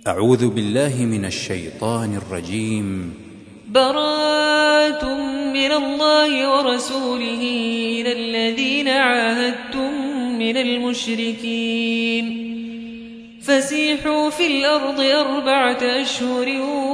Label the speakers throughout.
Speaker 1: أعوذ بالله من الشيطان الرجيم.
Speaker 2: براءة من الله ورسوله إلى الذين عاهدتم من المشركين فسيحوا في الأرض 4 أشهر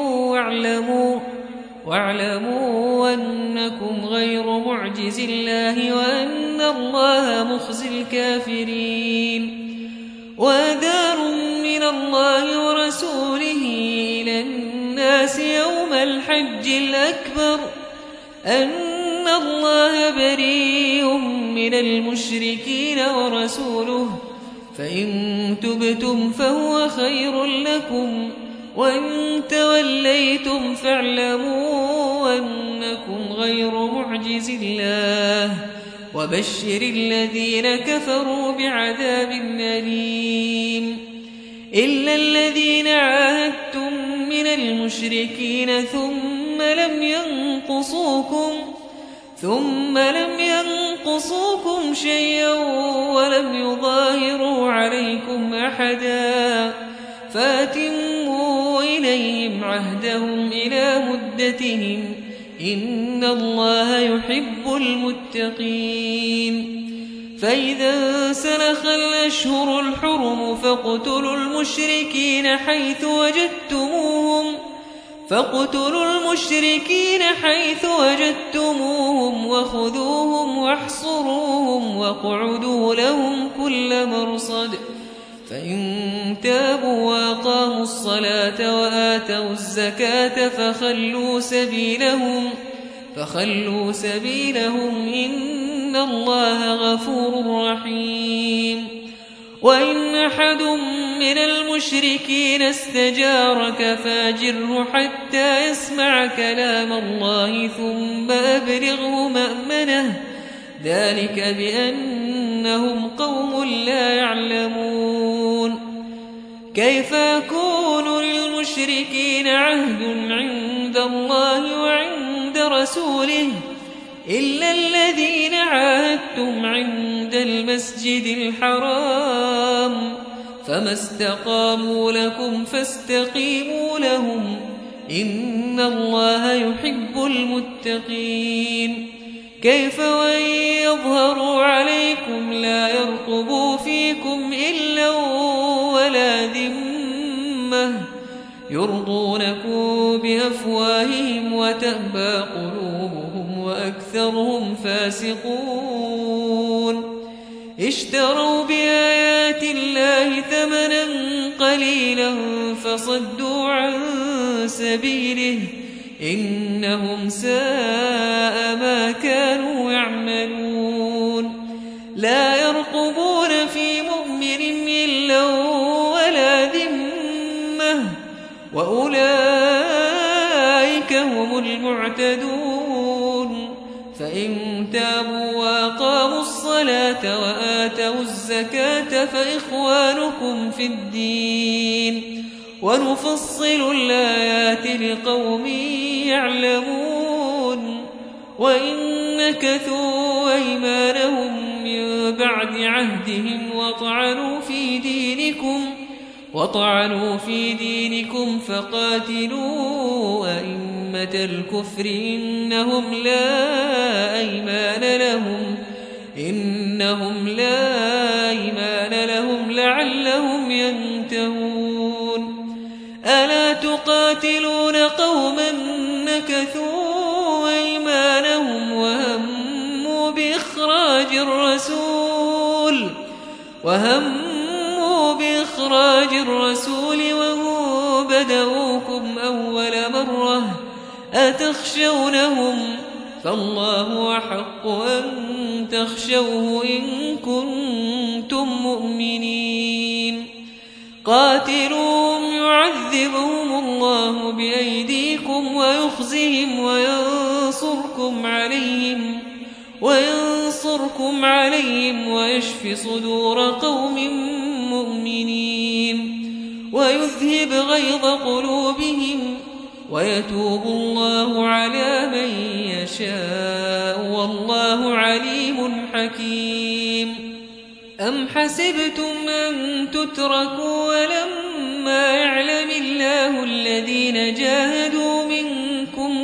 Speaker 2: واعلموا أنكم غير معجز الله وأن الله مخزي الكافرين. وأذان من الله ورسوله إلى الناس يوم الحج الأكبر أن الله بريء من المشركين ورسوله فإن تبتم فهو خير لكم وإن توليتم فاعلموا أنكم غير معجز الله وبشر الذين كفروا بعذاب أليم. إلا الذين عاهدتم من المشركين ثم لم ينقصوكم شيئا ولم يظاهروا عليكم أحدا فأتموا إليهم عهدهم إلى مدتهم إن الله يحب المتقين. فإذا سنخ الأشهر الحرم فاقتلوا المشركين حيث وجدتموهم وخذوهم واحصروهم واقعدوا لهم كل مرصد. فإن تابوا وأقاموا الصلاة وآتوا الزكاة فخلوا سبيلهم إن الله غفور رحيم. وإن أحد من المشركين استجارك فاجره حتى يسمع كلام الله ثم أبلغه مأمنه ذلك بأنهم قوم لا يعلمون. كيف يكون للمشركين عهد عند الله وعند رسوله إلا الذين عاهدتم عند المسجد الحرام فما استقاموا لكم فاستقيموا لهم إن الله يحب المتقين. كيف وإن يظهروا عليكم لا يرقبوا فيكم إلا ولا ذمة يرضونكم بأفواههم وتأبى قلوبهم وأكثرهم فاسقون. اشتروا بآيات الله ثمنا قليلا فصدوا عن سبيله إنهم ساء ما كانوا يعملون. لا يرقبون في مؤمن إلا ولا ذمة وأولئك هم المعتدون. فإن تابوا وأقاموا الصلاة وآتوا الزكاة فإخوانكم في الدين ونفصل الآيات لقوم يعلمون. وإن نكثوا أيمانهم من بعد عهدهم وطعنوا في دينكم فقاتلوا أئمة الكفر إنهم لا أيمان لهم لعلهم ينتهون. ألا تقاتلون قوما نكثوا أيمانهم وهموا بإخراج الرسول وهم بدؤوكم أول مرة أتخشونهم فالله أحق أن تخشوه إن كنتم مؤمنين. قاتلوهم يعذبهم الله بأيديكم ويخزهم وينصركم عليهم ويشف صدور قوم مؤمنين ويذهب غيظ قلوبهم ويتوب الله على من يشاء والله عليم حكيم. أم حسبتم أن تتركوا ولما إنما يعلم الله الذين جاهدوا منكم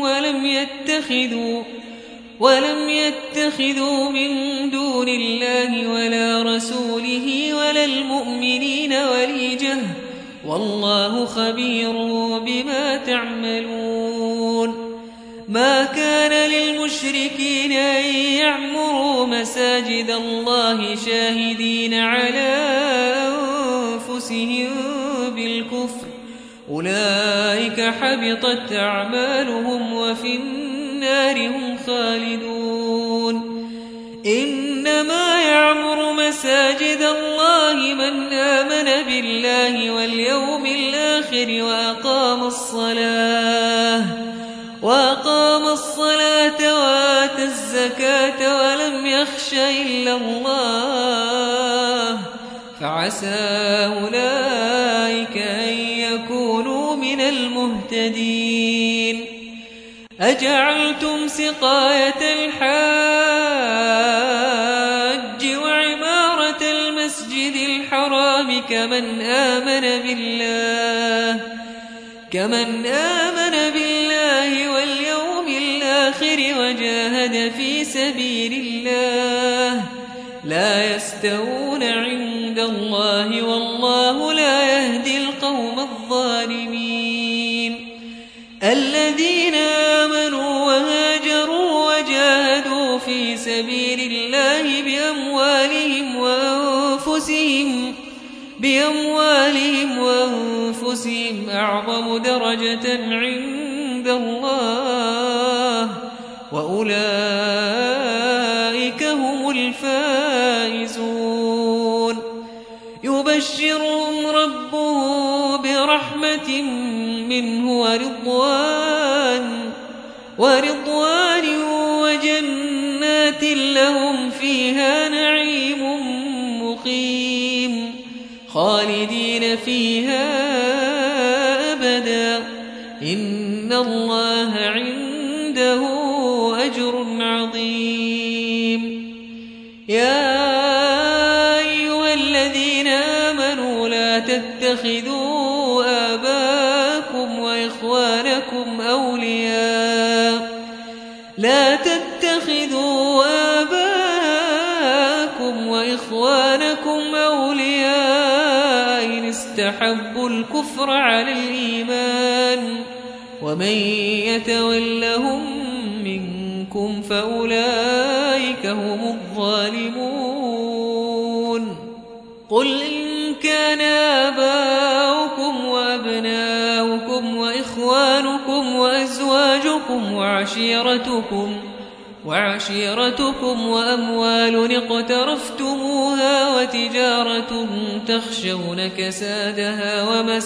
Speaker 2: ولم يتخذوا من دون الله ولا رسوله ولا المؤمنين وليجة والله خبير بما تعملون ما كان للمشركين أن يعمروا مساجد الله شاهدين على أنفسهم بالكفر أولئك حبطت أعمالهم وفي النار هم خالدون إنما يعمر مساجد الله من آمن بالله واليوم الآخر وأقام الصلاة وآتى الزكاة ولم يخش إلا الله فعسى أولئك أن يكونوا من المهتدين أجعلتم سقاية الحاج وعمارة المسجد الحرام كمن آمن بالله واليوم الآخر وجاهد في سبيل الله لا يستوون عند الله والله لا يهدي القوم الظالمين الذين آمنوا وهاجروا وجاهدوا في سبيل الله بأموالهم وأنفسهم أعظم درجة عند الله وأولئك هم الفائزون يبشرهم ربهم برحمة منه ورضوان وجنات لهم فيها نعيم مقيم خالدين فيها أبدا إن الله عنده أجر عظيم يا أيها الذين آمنوا لا تتخذوا آباءكم وإخوانكم أولياء إن استحبوا الكفر على الإيمان ومن يتولهم منكم فأولئك هم الظالمون قل إن كان آباؤكم وأبناؤكم وإخوانكم وأزواجكم وعشيرتكم وأموال اقترفتموها وتجارة تخشون كسادها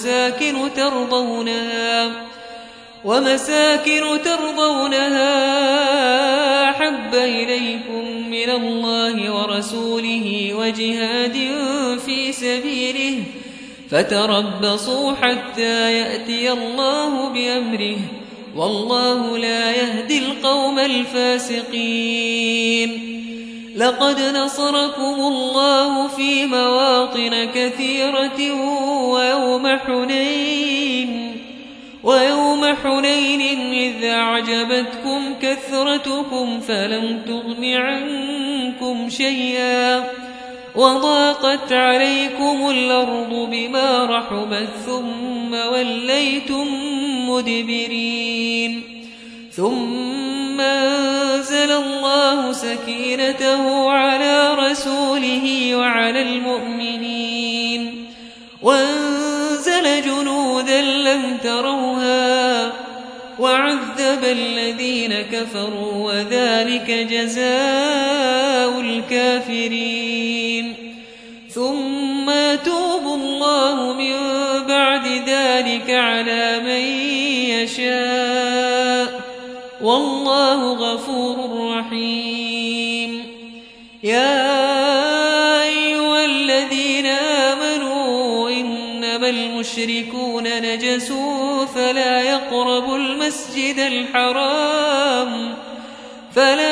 Speaker 2: ومساكن ترضونها أحب إليكم من الله ورسوله وجهاد في سبيله فتربصوا حتى يأتي الله بأمره والله لا يهدي القوم الفاسقين لقد نصركم الله في مواطن كثيرة ويوم حنين إذ أعجبتكم كثرتكم فلم تغن عنكم شيئا وضاقت عليكم الأرض بما رحبت ثم وليتم مدبرين ثم أنزل الله سكينته على رسوله وعلى المؤمنين وأنزل جنودا لم تروها وعذب الذين كفروا وذلك جزاء الكافرين ثم يتوب الله من بعد ذلك على من يشاء والله غفور رحيم يا أيها الذين آمنوا إنما المشركون نجس فلا يقربوا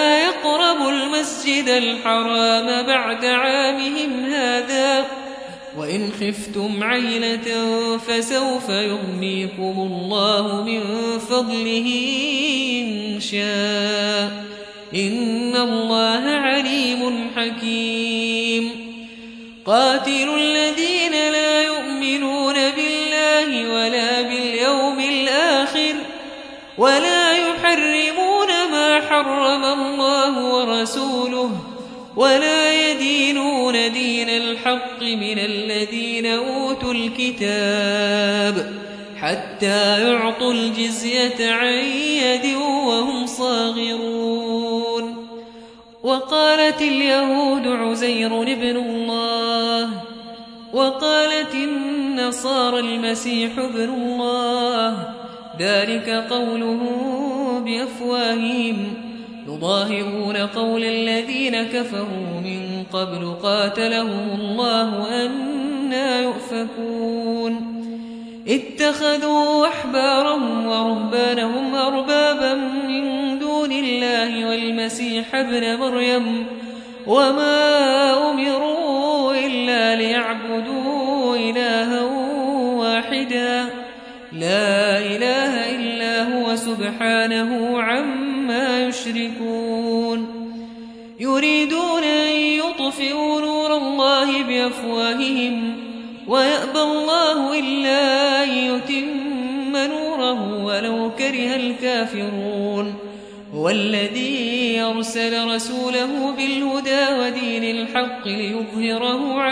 Speaker 2: المسجد الحرام بعد عامهم هذا وإن خفتم عيلة فسوف يغنيكم الله من فضله إن شاء إن الله عليم حكيم قاتلوا الذين لا يؤمنون بالله ولا باليوم الآخر ولا يحرمون ما حرم الله ورسوله ولا يدينون دين الحق من الذين أوتوا الكتاب حتى يعطوا الجزية عن يد وهم صاغرون وقالت اليهود عزير ابن الله وقالت النصارى المسيح ابن الله ذلك قولهم بأفواههم يضاهئون قول الذين كفروا من قبل قاتلهم الله أنى يؤفكون اتخذوا أحبارهم ورهبانهم أربابا من دون الله والمسيح ابن مريم وما أمروا إلا ليعبدوا إلها واحدا لا إله إلا هو سبحانه عما يشركون يريدون أن يطفئوا نور الله بأفواههم ويأبى الله إلا أن يتم نوره ولو كره الكافرون هو الذي أرسل رسوله بالهدى ودين الحق ليظهره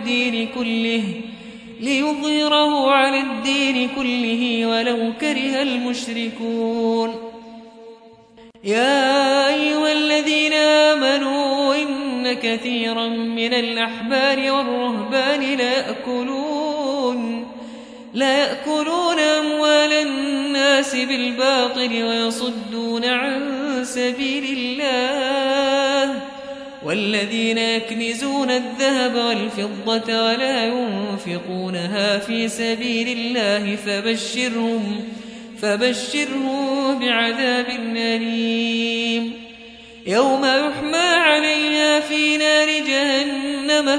Speaker 2: على الدين كله ولو كره المشركون يا أيها الذين آمنوا إن كثيرا من الأحبار والرهبان لا يأكلون أموال الناس بالباطل ويصدون عن سبيل الله والذين يكنزون الذهب والفضة ولا ينفقونها في سبيل الله فبشرهم بعذاب أليم يوم يحمى عليها في نار جهنم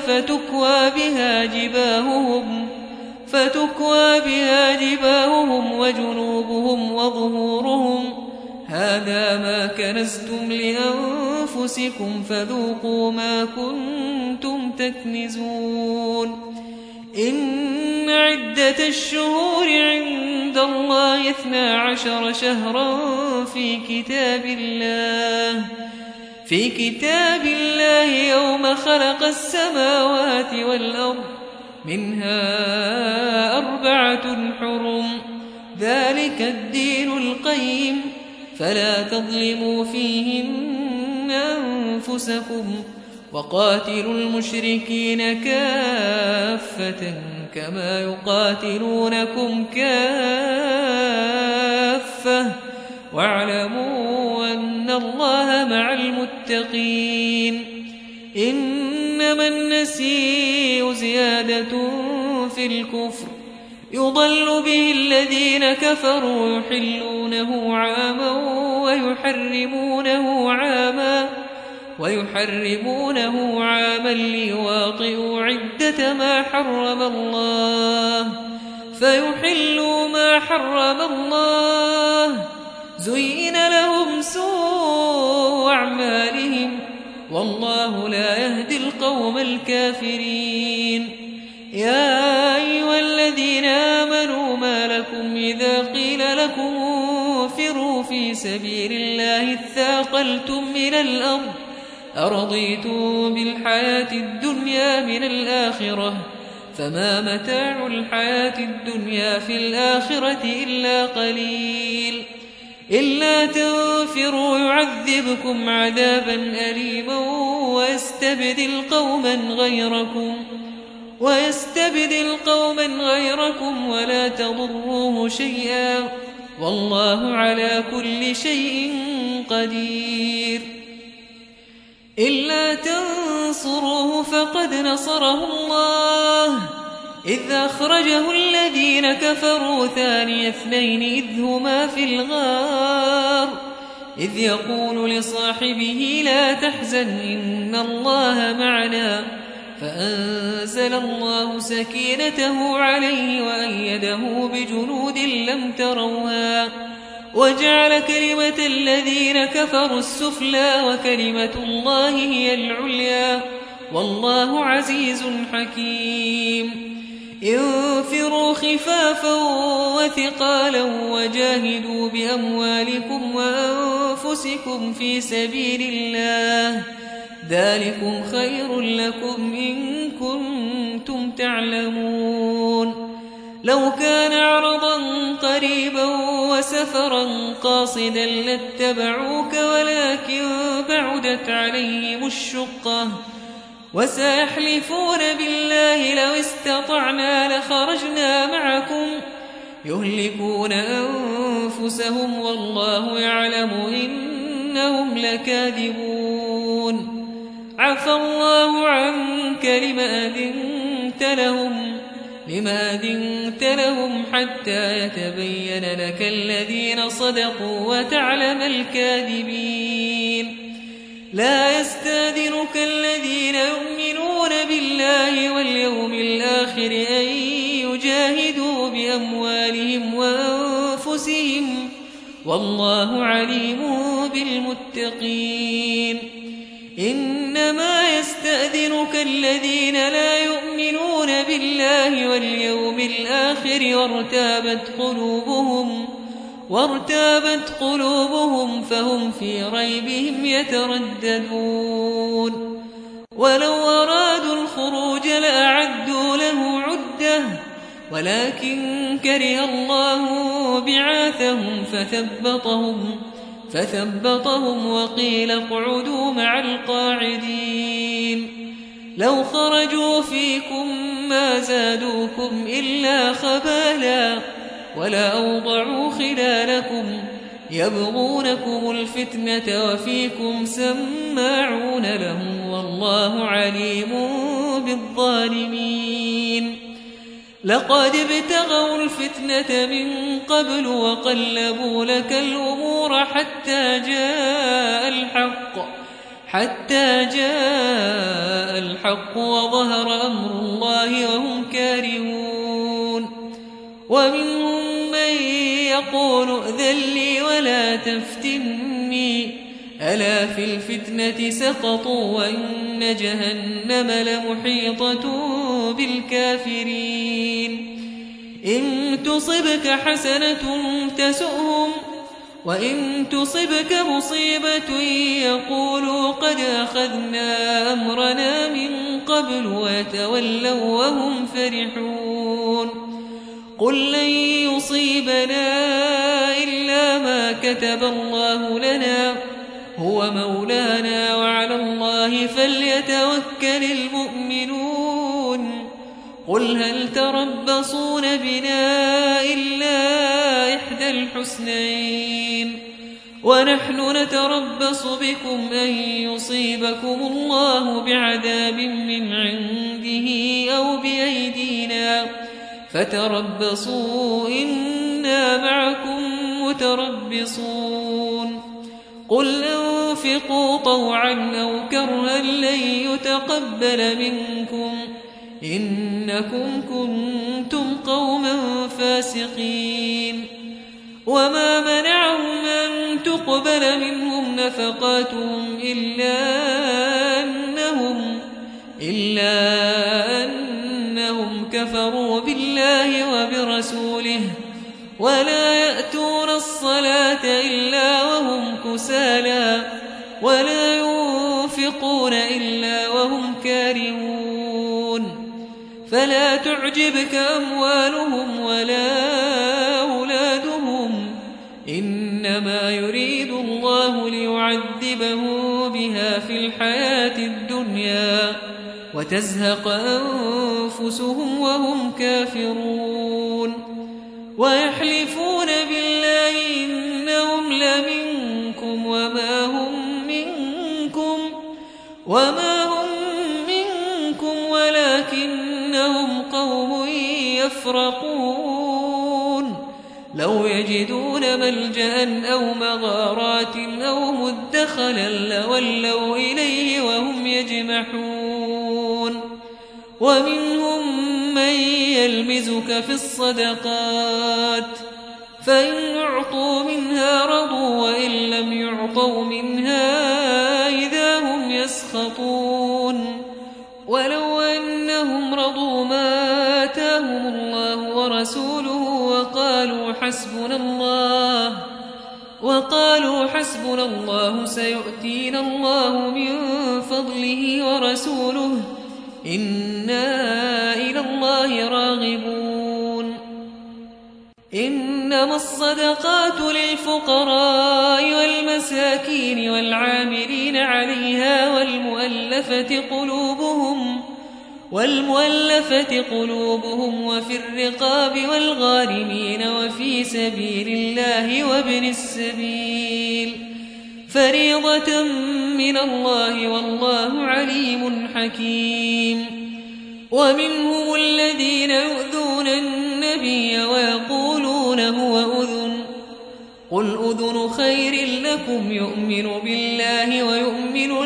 Speaker 2: فتكوى بها جباههم وجنوبهم وظهورهم هذا ما كنزتم لأنفسكم فذوقوا ما كنتم تكنزون إن عدة الشهور عند الله 12 شهرا في كتاب الله يوم خلق السماوات والأرض منها 4 حرم ذلك الدين القيم فلا تظلموا فيهن أنفسكم وقاتلوا المشركين كافة كما يقاتلونكم كافة واعلموا أن الله مع المتقين إنما النسيء زيادة في الكفر يضل به الذين كفروا يحلونه عاما ويحرمونه عاما ليواطئوا عدة ما حرم الله فيحلوا ما حرم الله زين لهم سوء أعمالهم والله لا يهدي القوم الكافرين يا أيها الذين آمنوا ما لكم إذا قيل لكم انفروا في سبيل الله اثاقلتم إلى الأرض أرضيتم بالحياة الدنيا من الآخرة فما متاع الحياة الدنيا في الآخرة إلا قليل إلا تنفروا يعذبكم عذابا أليما ويستبدل قوما غيركم ولا تضروه شيئا والله على كل شيء قدير إلا تنصروه فقد نصره الله إذ أخرجه الذين كفروا ثاني اثنين إذ هما في الغار إذ يقول لصاحبه لا تحزن إن الله معنا فأنزل الله سكينته عليه وأيده بجنود لم تروها وجعل كلمة الذين كفروا السفلى وكلمة الله هي العليا والله عزيز حكيم انفروا خفافا وثقالا وجاهدوا بأموالكم وأنفسكم في سبيل الله ذلكم خير لكم إن كنتم تعلمون لو كان عرضا قريبا وسفرا قاصدا لاتبعوك ولكن بعدت عليهم الشقة وسيحلفون بالله لو استطعنا لخرجنا معكم يهلكون أنفسهم والله يعلم إنهم لكاذبون عفى الله عنك لما أذنت لهم حتى يتبين لك الذين صدقوا وتعلم الكاذبين لا يستأذنك الذين يؤمنون بالله واليوم الآخر أن يجاهدوا بأموالهم وأنفسهم والله عليم بالمتقين إنما يستأذنك الذين لا يؤمنون بالله واليوم الآخر وارتابت قلوبهم فهم في ريبهم يترددون ولو أرادوا الخروج لأعدوا له عدة ولكن كره الله بعاثهم فثبطهم وقيل اقعدوا مع القاعدين لو خرجوا فيكم ما زادوكم إلا خبالا ولا أوضعوا خلالكم يبغونكم الفتنة وفيكم سماعون لهم والله عليم بالظالمين لقد ابتغوا الفتنة من قبل وقلبوا لك الأمور حتى جاء الحق وظهر أمر الله وهم كارهون ومنهم من يقول ائذن لي ولا تفتني ألا في الفتنة سقطوا وإن جهنم لمحيطة بالكافرين إن تصبك حسنة تسؤهم وإن تصبك مصيبة يقولوا قد أخذنا أمرنا من قبل ويتولوا وهم فرحون قل لن يصيبنا إلا ما كتب الله لنا هو مولانا وعلى الله فليتوكل المؤمنون قل هل تربصون بنا إلا إحدى الحسنين ونحن نتربص بكم أن يصيبكم الله بعذاب من عنده أو بأيدينا فتربصوا إنا معكم متربصون قل أنفقوا طوعا أو كرها لن يتقبل منكم إنكم كنتم قوما فاسقين وما منعهم أن تقبل منهم نفقاتهم إلا أنهم كفروا بالله وبرسوله ولا يأتون الصلاة إلا وهم كسالى ولا ينفقون إلا وهم كارهون فلا تعجبك أموالهم ولا أولادهم إنما يريد الله ليعذبهم بها في الحياة الدنيا وتزهق أنفسهم وهم كافرون ويحلفون بالله إنهم لمنكم وما هم منكم ولكنهم قوم يفرقون لو يجدون ملجأ أو مغارات أو مدخلا لولوا إليه وهم يجمحون ومنهم من يلمزك في الصدقات فإن أعطوا منها رضوا وإن لم يعطوا منها إذا هم يسخطون ولو أنهم رضوا ما آتاهم الله ورسوله وقالوا حسبنا الله سيؤتينا الله من فضله ورسوله إنا إلى الله راغبون إنما الصدقات للفقراء والمساكين والعاملين عليها والمؤلفة قلوبهم وفي الرقاب والغارمين وفي سبيل الله وابن السبيل فريضة من الله والله عليم حكيم ومنهم الذين يؤذون النبي ويقولون هو أذن قل أذن خير لكم يؤمن بالله ويؤمن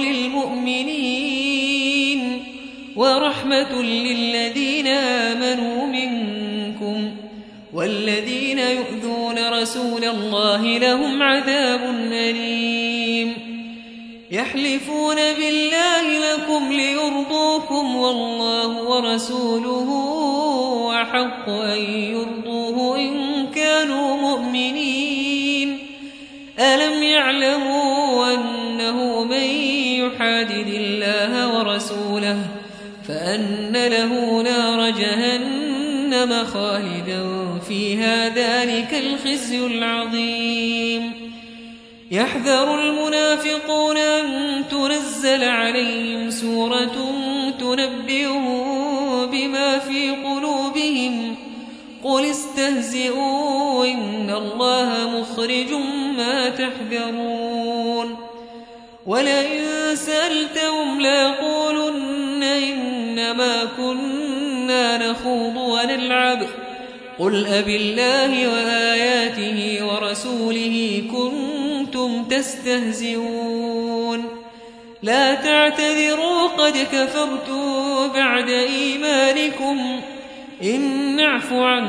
Speaker 2: للمؤمنين ورحمة للذين آمنوا منكم والذين يؤذون رسول الله لهم عذاب أليم يحلفون بالله لكم ليرضوكم والله ورسوله أحق أن يرضوه إن كانوا مؤمنين ألم يعلموا أنه من يحادد الله ورسوله فأن له نار جهنم خالدا فيها ذلك الخزي العظيم يحذر المنافقون أن تنزل عليهم سورة تنبئهم بما في قلوبهم قل استهزئوا إن الله مخرج ما تحذرون ولئن سألتهم ليقولن إنما كنا نخوض ونلعب قل أبالله وآياته ورسوله كنتم تستهزئون لا تعتذروا قد كفرتم بعد إيمانكم إن نعف عن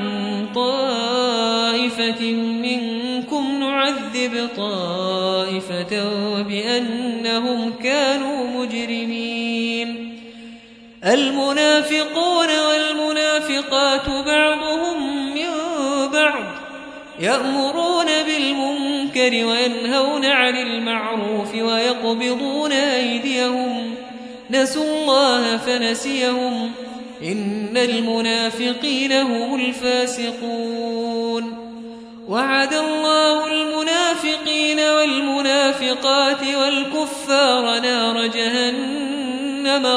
Speaker 2: طائفة منكم نعذب طائفة بأنهم كانوا مجرمين المنافقون والمنافقات بعضهم من بعض يأمرون بالمنكر وينهون عن المعروف ويقبضون أيديهم نسوا الله فنسيهم إن المنافقين هم الفاسقون وعد الله المنافقين والمنافقات والكفار نار جهنم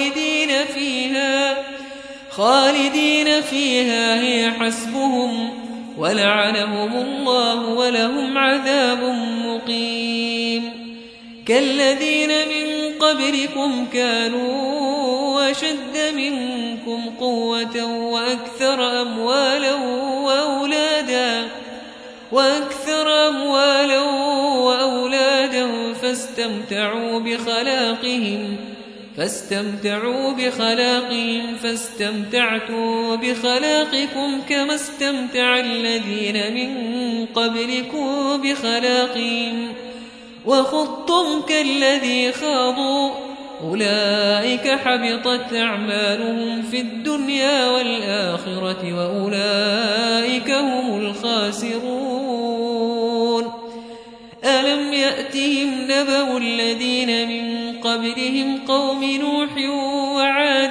Speaker 2: خالدين فيها هي حسبهم ولعنهم الله ولهم عذاب مقيم كالذين من قبلكم كانوا أشد منكم قوة وأكثر أموالا وأولادا فاستمتعوا بخلاقهم فاستمتعتم بخلاقكم كما استمتع الذين من قبلكم بخلاقهم وخضتم كالذي خاضوا أولئك حبطت أعمالهم في الدنيا والآخرة وأولئك هم الخاسرون ألم يأتهم نبأ الذين من قبلهم قوم نوح وعاد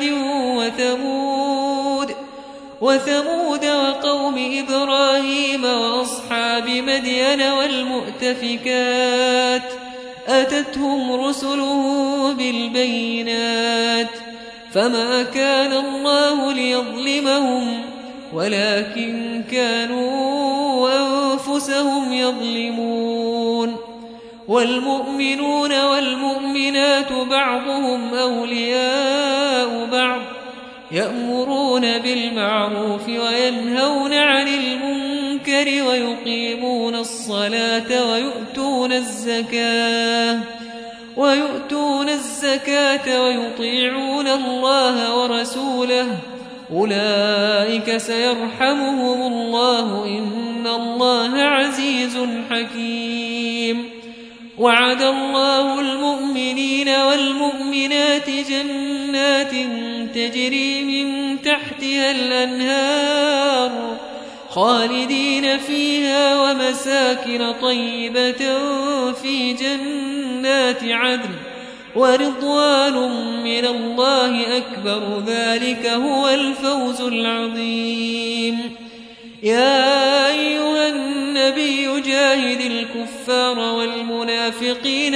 Speaker 2: وثمود وقوم إبراهيم وأصحاب مدين والمؤتفكات أتتهم رسله بالبينات فما كان الله ليظلمهم ولكن كانوا أنفسهم يظلمون والمؤمنون والمؤمنات بعضهم أولياء بعض يأمرون بالمعروف وينهون عن المنكر ويقيمون الصلاة ويؤتون الزكاة ويؤتون الزكاة ويطيعون الله ورسوله أولئك سيرحمهم الله إن الله عزيز حكيم. وعد الله المؤمنين والمؤمنات جنات تجري من تحتها الأنهار خالدين فيها ومساكن طيبة في جنات عدن ورضوان من الله أكبر ذلك هو الفوز العظيم. يا أيها النبي جاهد الكفار والمنافقين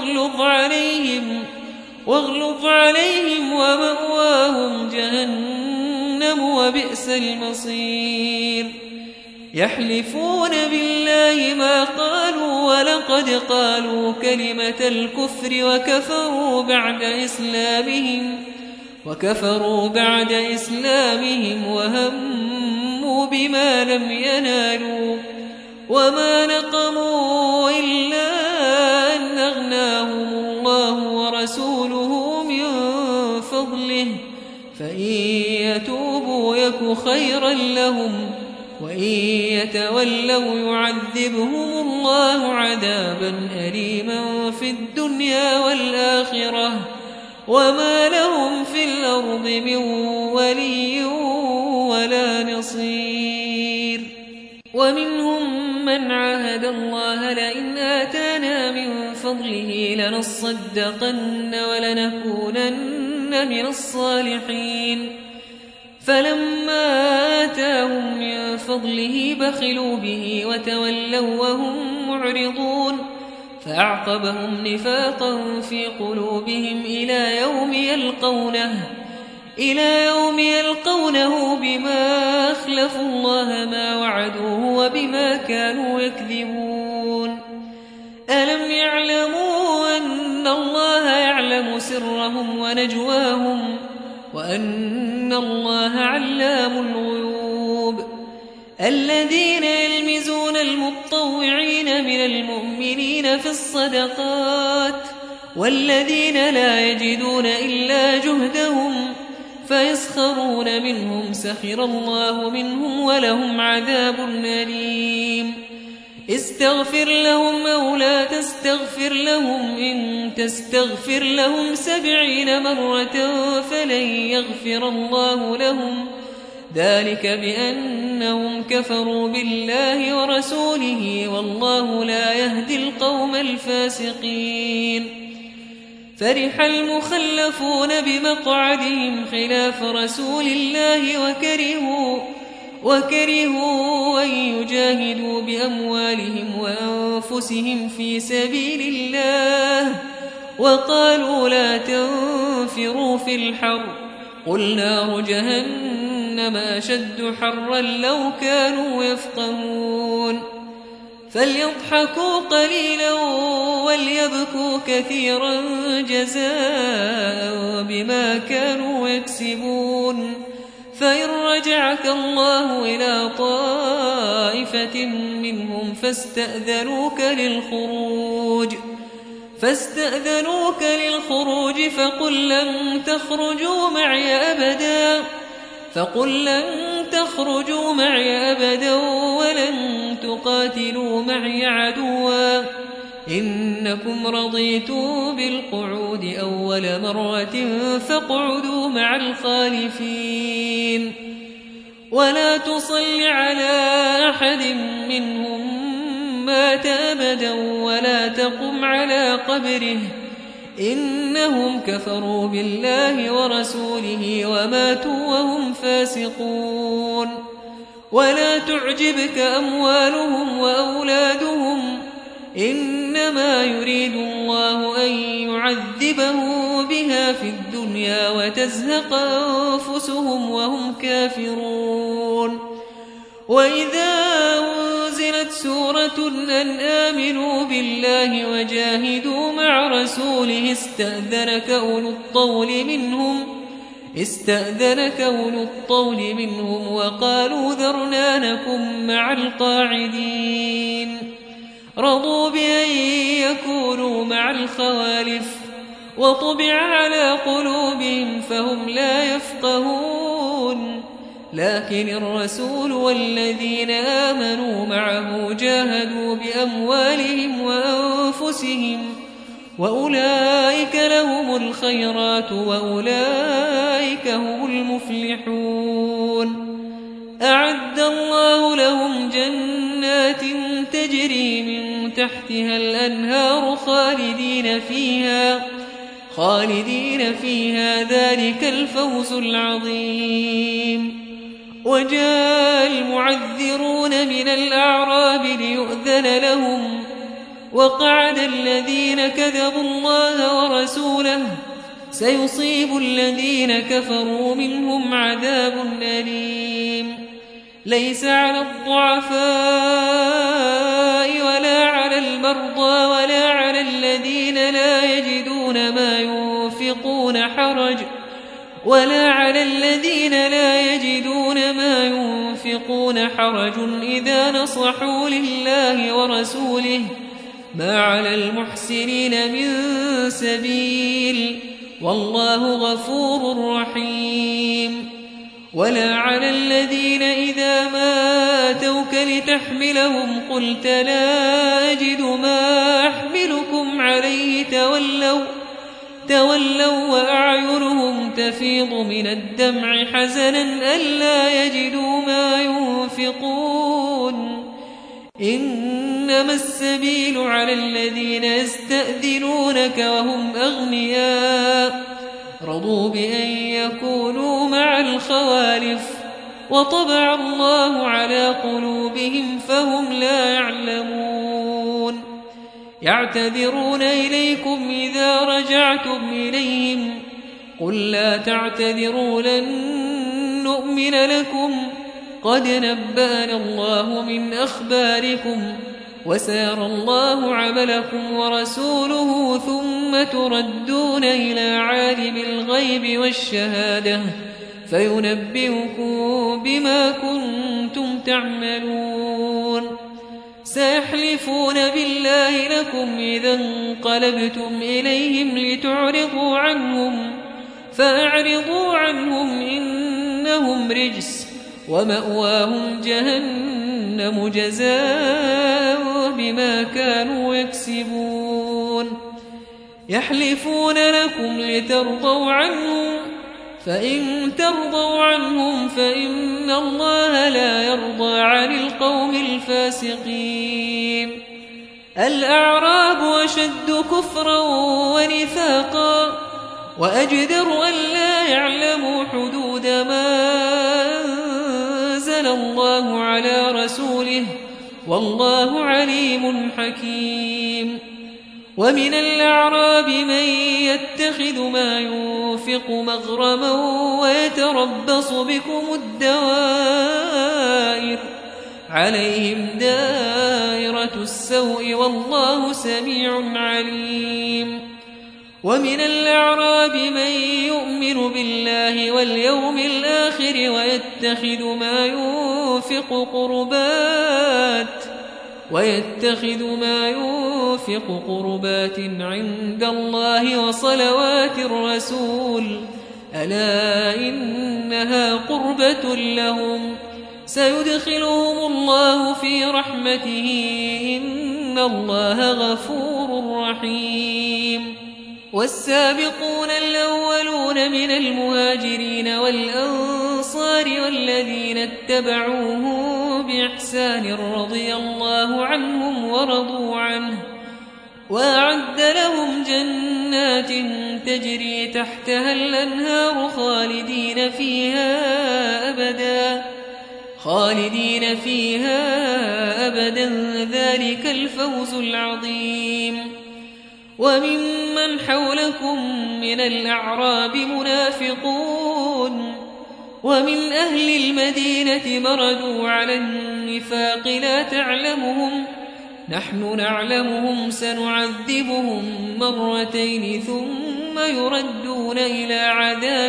Speaker 2: واغلظ عليهم ومأواهم جهنم وبئس المصير. يحلفون بالله ما قالوا ولقد قالوا كلمة الكفر وكفروا بعد إسلامهم وهموا بما لم ينالوا وما نقموا إلا أن أغناهم الله ورسوله من فضله فإن يتوبوا يك خيرا لهم وإن يتولوا يعذبهم الله عذابا أليما في الدنيا والآخرة وما لهم في الأرض من ولي ولا نصير. ومنهم من عاهد الله لئن آتانا من فضله لنصدقن ولنكونن من الصالحين فلما آتاهم من فضله بخلوا به وتولوا وهم معرضون فأعقبهم نفاقا في قلوبهم إلى يوم يلقونه بما أخلفوا الله ما وعدوه وبما كانوا يكذبون. ألم يعلموا أن الله يعلم سرهم ونجواهم وأن الله علام الغيوب. الذين يلمزون المطوعين من المؤمنين في الصدقات والذين لا يجدون إلا جهدهم فيسخرون منهم سخر الله منهم ولهم عذاب أليم. استغفر لهم أو لا تستغفر لهم إن تستغفر لهم 70 مرة فلن يغفر الله لهم ذلك بأنهم كفروا بالله ورسوله والله لا يهدي القوم الفاسقين. فرح المخلفون بمقعدهم خلاف رسول الله وكرهوا أن يجاهدوا بأموالهم وأنفسهم في سبيل الله وقالوا لا تنفروا في الحر قل نار جهنم أشد حرا لو كانوا يفقهون. فليضحكوا قليلا وليبكوا كثيرا جزاء بما كانوا يكسبون. فإن رجعك الله إلى طائفة منهم فاستأذنوك للخروج فقل لن تخرجوا معي أبدا ولن تقاتلوا معي عدوا إنكم رضيتم بالقعود أول مرة فاقعدوا مع الخالفين. ولا تصل على أحد منهم مات أبدا ولا تقم على قبره إنهم كفروا بالله ورسوله وماتوا وهم فاسقون. ولا تعجبك أموالهم وأولادهم إنما يريد الله أن يعذبهم بها في الدنيا وتزهق أنفسهم وهم كافرون. وإذا أنزلت سورة أن آمنوا بالله وجاهدوا مع رسوله استأذنك أولو الطول منهم وقالوا ذرنا نكن مع القاعدين. رضوا بأن يكونوا مع الخوالف وطبع على قلوبهم فهم لا يفقهون لكن الرسول والذين آمنوا معه جاهدوا بأموالهم وأنفسهم وأولئك لهم الخيرات وأولئك هم المفلحون أعد الله لهم جنات تجري من تحتها الأنهار خالدين فيها ذلك الفوز العظيم. وجاء المعذرون من الأعراب ليؤذن لهم وقعد الذين كذبوا الله ورسوله سيصيب الذين كفروا منهم عذاب أليم. ليس على الضعفاء ولا على المرضى ولا على الذين لا يجدون ما ينفقون حرج إذا نصحوا لله ورسوله ما على المحسنين من سبيل والله غفور رحيم. ولا على الذين إذا ما أتوك لتحملهم قلت لا أجد ما أحملكم عليه تولوا وأعينهم تفيض من الدمع حزنا ألا يجدوا ما ينفقون. إنما السبيل على الذين يستأذنونك وهم أغنياء رضوا بأن يكونوا مع الخوالف وطبع الله على قلوبهم فهم لا يعلمون. يعتذرون إليكم إذا رجعتم إليهم قل لا تعتذروا لن نؤمن لكم قد نبأنا الله من أخباركم وسيرى الله عملكم ورسوله ثم تردون إلى عالم الغيب والشهادة فينبئكم بما كنتم تعملون. سيحلفون بالله لكم إذا انقلبتم إليهم لتعرضوا عنهم فأعرضوا عنهم إنهم رجس ومأواهم جهنم جزاء بما كانوا يكسبون. يحلفون لكم لترضوا عنهم فإن ترضوا عنهم فإن الله لا يرضى عن القوم الفاسقين. الأعراب أشد كفرا ونفاقا وأجدر أن لا يعلموا حدود ما أنزل الله على رسوله والله عليم حكيم. ومن الأعراب من يتخذ ما ينفق مغرما ويتربص بكم الدوائر عليهم دائرة السوء والله سميع عليم. ومن الأعراب من يؤمن بالله واليوم الآخر ويتخذ ما ينفق قربات عند الله وصلوات الرسول ألا إنها قربة لهم سيدخلهم الله في رحمته إن الله غفور رحيم. والسابقون الأولون من المهاجرين والأنصار والذين اتبعوهم بإحسان رضي الله عنهم ورضوا عنه وأعد لهم جنات تجري تحتها الأنهار خالدين فيها أبدا ذلك الفوز العظيم. وممن حولكم من الأعراب منافقون ومن أهل المدينة مردوا على النفاق لا تعلمهم نحن نعلمهم سنعذبهم مرتين ثم يردون إلى عذاب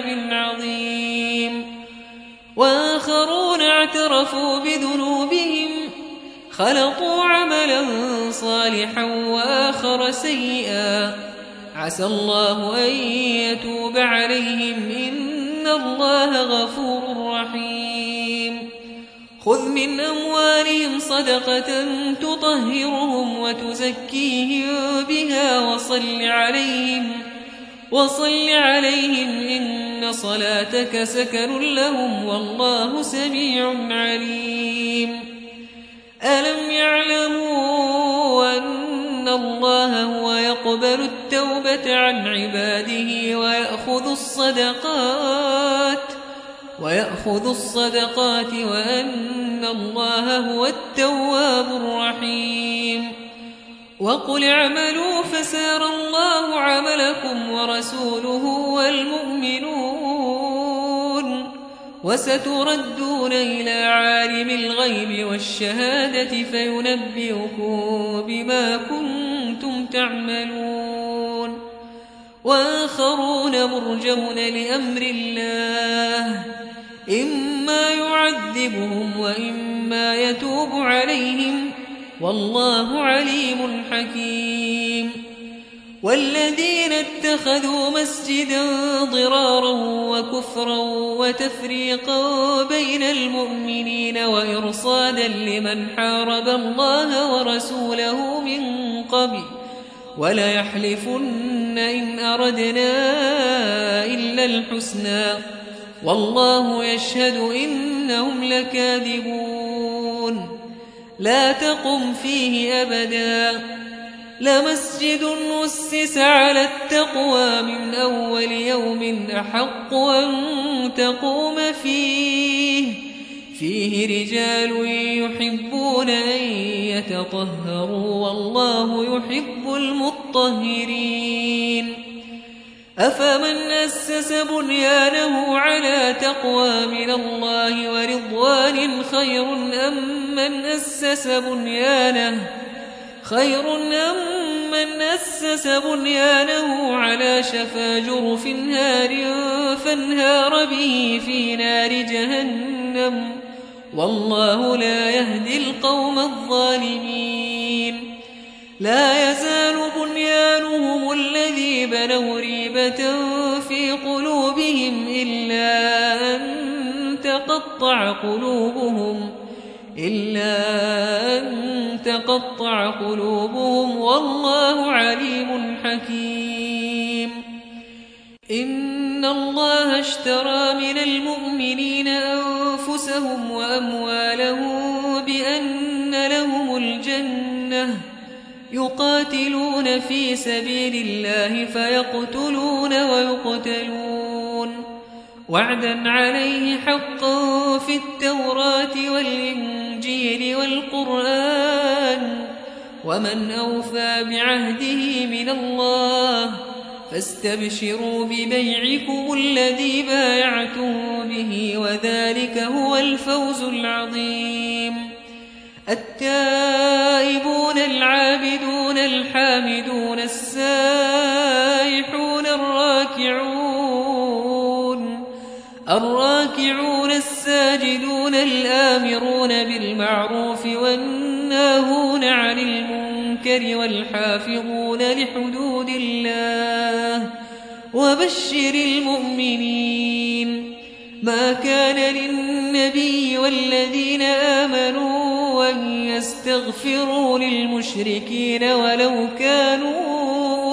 Speaker 2: عظيم. وآخرون اعترفوا بذنوبهم خلطوا عملا صالحا وآخر سيئا عسى الله أن يتوب عليهم إن الله غفور رحيم خذ من أموالهم صدقة تطهرهم وتزكيهم بها وصل عليهم إن صلاتك سكن لهم والله سميع عليم ألم يعلموا أن الله هو يقبل التوبة عن عباده ويأخذ الصدقات وأن الله هو التواب الرحيم وقل اعملوا فسيرى الله عملكم ورسوله والمؤمنون وستردون إلى عالم الغيب والشهادة فينبئكم بما كنتم تعملون وآخرون مرجون لأمر الله إما يعذبهم وإما يتوب عليهم والله عليم حكيم والذين اتخذوا مسجدا ضرارا وكفرا وتفريقا بين المؤمنين وإرصادا لمن حارب الله ورسوله من قبل وليحلفن إن أردنا إلا الحسنى والله يشهد إنهم لكاذبون لا تقم فيه أبدا لمسجد أسس على التقوى من أول يوم أحق أن تقوم فيه رجال يحبون أن يتطهروا والله يحب المطهرين أفمن أسس بنيانه على تقوى من الله ورضوان خير أم من أسس بنيانه على شفا جرف هار فانهار به في نار جهنم والله لا يهدي القوم الظالمين لا يزال بنيانهم الذي بنوا ريبة في قلوبهم إلا أن تقطع قلوبهم والله عليم حكيم إن الله اشترى من المؤمنين أنفسهم وأموالهم بأن لهم الجنة يقاتلون في سبيل الله فيقتلون ويقتلون وعدا عليه حقا في التوراة والإنجيل والقرآن ومن أوفى بعهده من الله فاستبشروا ببيعكم الذي بايعتم به وذلك هو الفوز العظيم التائبون العابدون الحامدون السائحون الراكعون الساجدون الآمرون بالمعروف والناهون عن المنكر والحافظون لحدود الله وبشر المؤمنين ما كان للنبي والذين آمنوا أن يستغفروا للمشركين ولو كانوا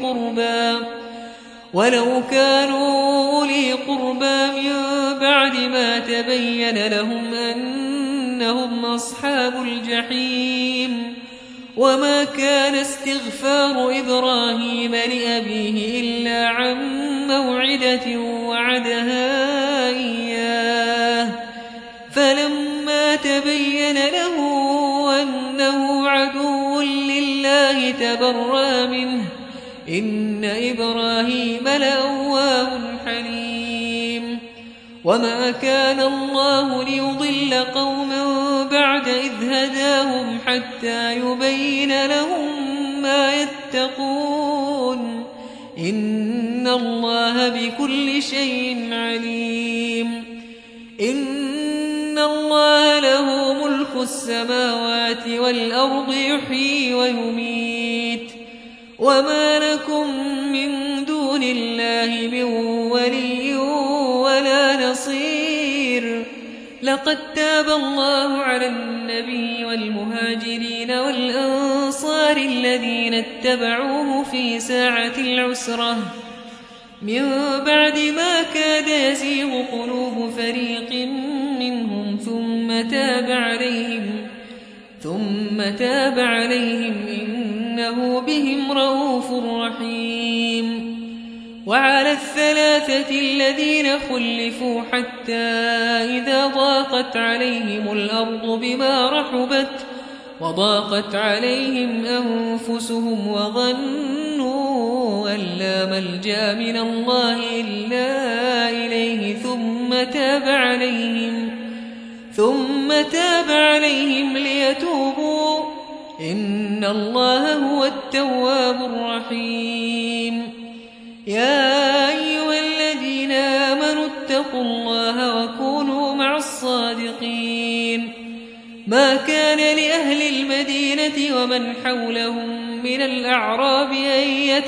Speaker 2: أولي قربى من بعد ما تبين لهم أنهم أصحاب الجحيم وما كان استغفار إبراهيم لأبيه إلا عن موعدة وعدها إياه فلما تبين له أنه عدو لله تبرأ منه إن إبراهيم لأواه حليم وما كان الله ليضل قوما بعد إذ هداهم حتى يبين لهم ما يتقون إن الله بكل شيء عليم إن الله له ملك السماوات والأرض يحيي ويميت وما لكم من دون الله من ولي ولا نصير. لقد تاب الله على النبي والمهاجرين والأنصار الذين اتبعوه في ساعة العسرة من بعد ما كاد يزيغ قلوب فريق منهم ثم تاب عليهم إنه بهم رءوف رحيم. وعلى الثلاثة الذين خلفوا حتى إذا ضاقت عليهم الأرض بما رحبت وضاقت عليهم أنفسهم وظنوا أن لا ملجأ من الله إلا إليه ثم تاب عليهم ليتوبوا إن الله هو التواب الرحيم. يا أيها الذين آمنوا اتقوا الله وكونوا مع الصادقين. ما كان لأهل المدينة ومن حولهم من الأعراب أن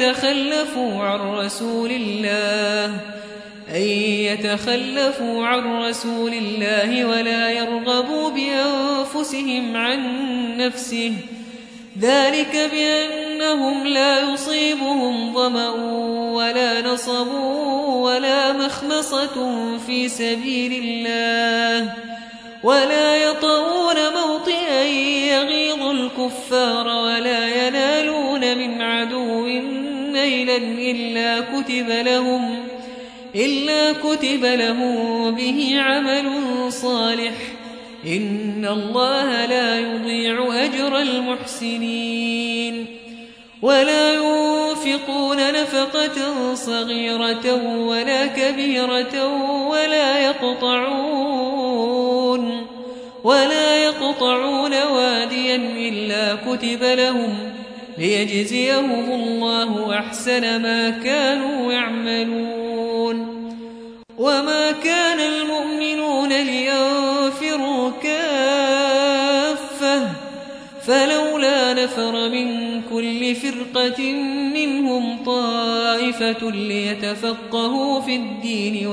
Speaker 2: يتخلفوا عن رسول الله ولا يرغبوا بأنفسهم عن نفسه ذلك بأنهم لا يصيبهم ظمأ ولا نصب ولا مخمصة في سبيل الله ولا يطؤون موطئا يغيظ الكفار ولا ينالون من عدو نيلا إلا كتب لهم به عمل صالح إن الله لا يضيع أجر المحسنين. ولا ينفقون نفقة صغيرة ولا كبيرة ولا يقطعون واديا إلا كتب لهم ليجزيهم الله أحسن ما كانوا يعملون. وما كان المؤمنون لينفروا كافة فلولا نفر من كل فرقة منهم طائفة ليتفقهوا في الدين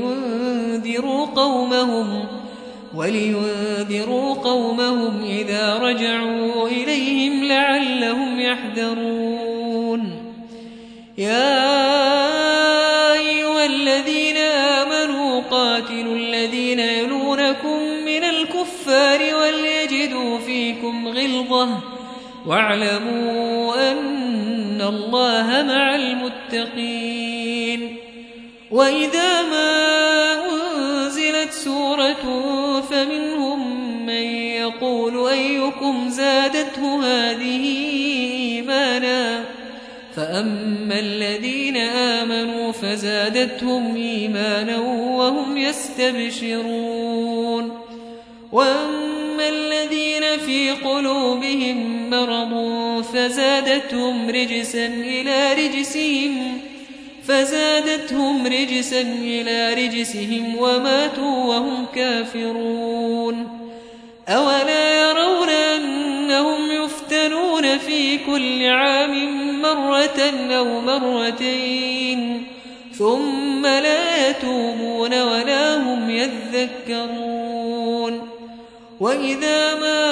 Speaker 2: ولينذروا قومهم إذا رجعوا إليهم لعلهم يحذرون. يا أيها الذين آمنوا قاتلوا الذين يلونكم من الكفار وليجدوا فيكم غلظة واعلموا أن الله مع المتقين. وإذا ما أنزلت سورة فمنهم من يقول أيكم زادته هذه إيمانا فأما الذين آمنوا فزادتهم إيمانا وهم يستبشرون. وأما الذين في قلوبهم مرض فزادتهم رجسا إلى رجسهم وماتوا وهم كافرون. أولا يرون أنهم يفتنون في كل عام مرة أو مرتين ثم لا يتوبون ولا هم يذكرون. وإذا ما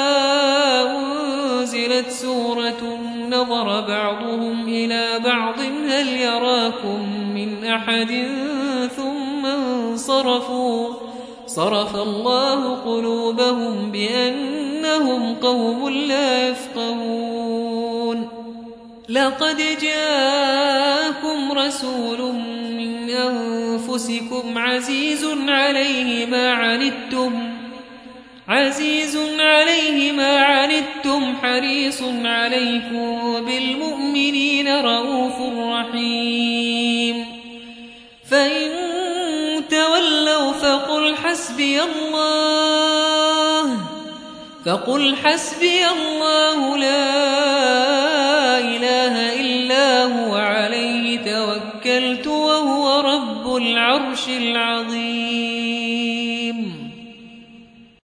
Speaker 2: أنزلت سورة نظر بعضهم إلى بعض هل يراكم من أحد ثم انصرفوا صرف الله قلوبهم بأنهم قوم لا يفقهون. لقد جاءكم رسول من أنفسكم عزيز عليه ما عنتم حريص عليكم بالمؤمنين رؤوف رحيم. فإن تولوا فقل حسبي الله لا إله إلا هو عليه توكلت وهو رب العرش العظيم.